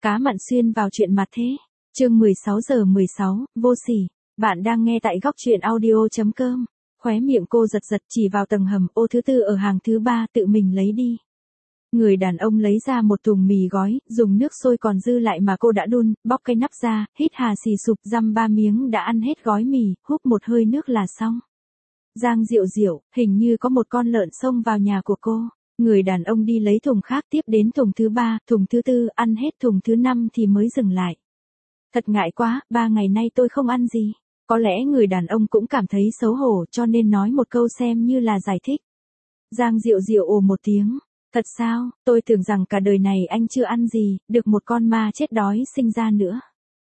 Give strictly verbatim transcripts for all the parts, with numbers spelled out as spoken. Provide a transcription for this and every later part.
Cá mặn xuyên vào chuyện mặt thế. Chương mười sáu giờ mười sáu, vô sỉ. Bạn đang nghe tại góc truyện audio chấm com. Khóe miệng cô giật giật chỉ vào tầng hầm, ô thứ tư ở hàng thứ ba, tự mình lấy đi. Người đàn ông lấy ra một thùng mì gói, dùng nước sôi còn dư lại mà cô đã đun, bóc cái nắp ra, hít hà xì sụp dăm ba miếng đã ăn hết gói mì, húp một hơi nước là xong. Giang Diệu Diệu, hình như có một con lợn xông vào nhà của cô. Người đàn ông đi lấy thùng khác, tiếp đến thùng thứ ba, thùng thứ tư, ăn hết thùng thứ năm thì mới dừng lại. Thật ngại quá, ba ngày nay tôi không ăn gì. Có lẽ người đàn ông cũng cảm thấy xấu hổ cho nên nói một câu xem như là giải thích. Giang Diệu Diệu ồ một tiếng. Thật sao, tôi tưởng rằng cả đời này anh chưa ăn gì, được một con ma chết đói sinh ra nữa.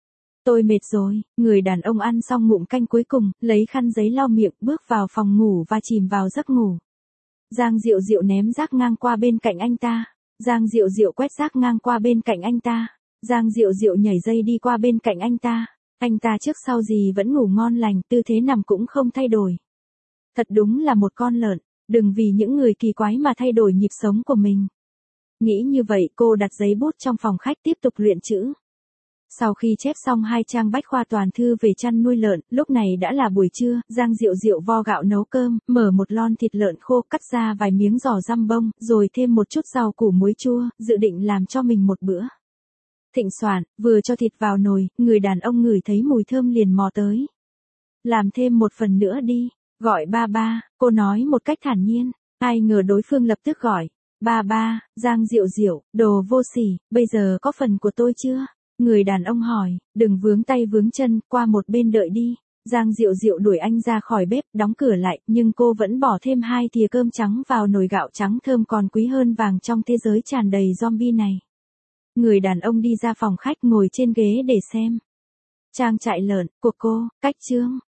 Tôi mệt rồi, người đàn ông ăn xong ngụm canh cuối cùng, lấy khăn giấy lau miệng, bước vào phòng ngủ và chìm vào giấc ngủ. Giang Diệu Diệu ném rác ngang qua bên cạnh anh ta. Giang Diệu Diệu quét rác ngang qua bên cạnh anh ta. Giang Diệu Diệu nhảy dây đi qua bên cạnh anh ta. Anh ta trước sau gì vẫn ngủ ngon lành, tư thế nằm cũng không thay đổi. Thật đúng là một con lợn, đừng vì những người kỳ quái mà thay đổi nhịp sống của mình. Nghĩ như vậy cô đặt giấy bút trong phòng khách tiếp tục luyện chữ. Sau khi chép xong hai trang bách khoa toàn thư về chăn nuôi lợn, lúc này đã là buổi trưa, Giang Diệu Diệu vo gạo nấu cơm, mở một lon thịt lợn khô, cắt ra vài miếng giò răm bông, rồi thêm một chút rau củ muối chua, dự định làm cho mình một bữa thịnh soạn. Vừa cho thịt vào nồi, người đàn ông ngửi thấy mùi thơm liền mò tới. Làm thêm một phần nữa đi, gọi ba ba, cô nói một cách thản nhiên. Ai ngờ đối phương lập tức gọi, ba ba, Giang Diệu Diệu, đồ vô sỉ, bây giờ có phần của tôi chưa? Người đàn ông hỏi, đừng vướng tay vướng chân, qua một bên đợi đi. Giang Diệu Diệu đuổi anh ra khỏi bếp, đóng cửa lại, nhưng cô vẫn bỏ thêm hai thìa cơm trắng vào nồi gạo trắng thơm còn quý hơn vàng trong thế giới tràn đầy zombie này. Người đàn ông đi ra phòng khách ngồi trên ghế để xem trang trại lợn của cô, cách chương.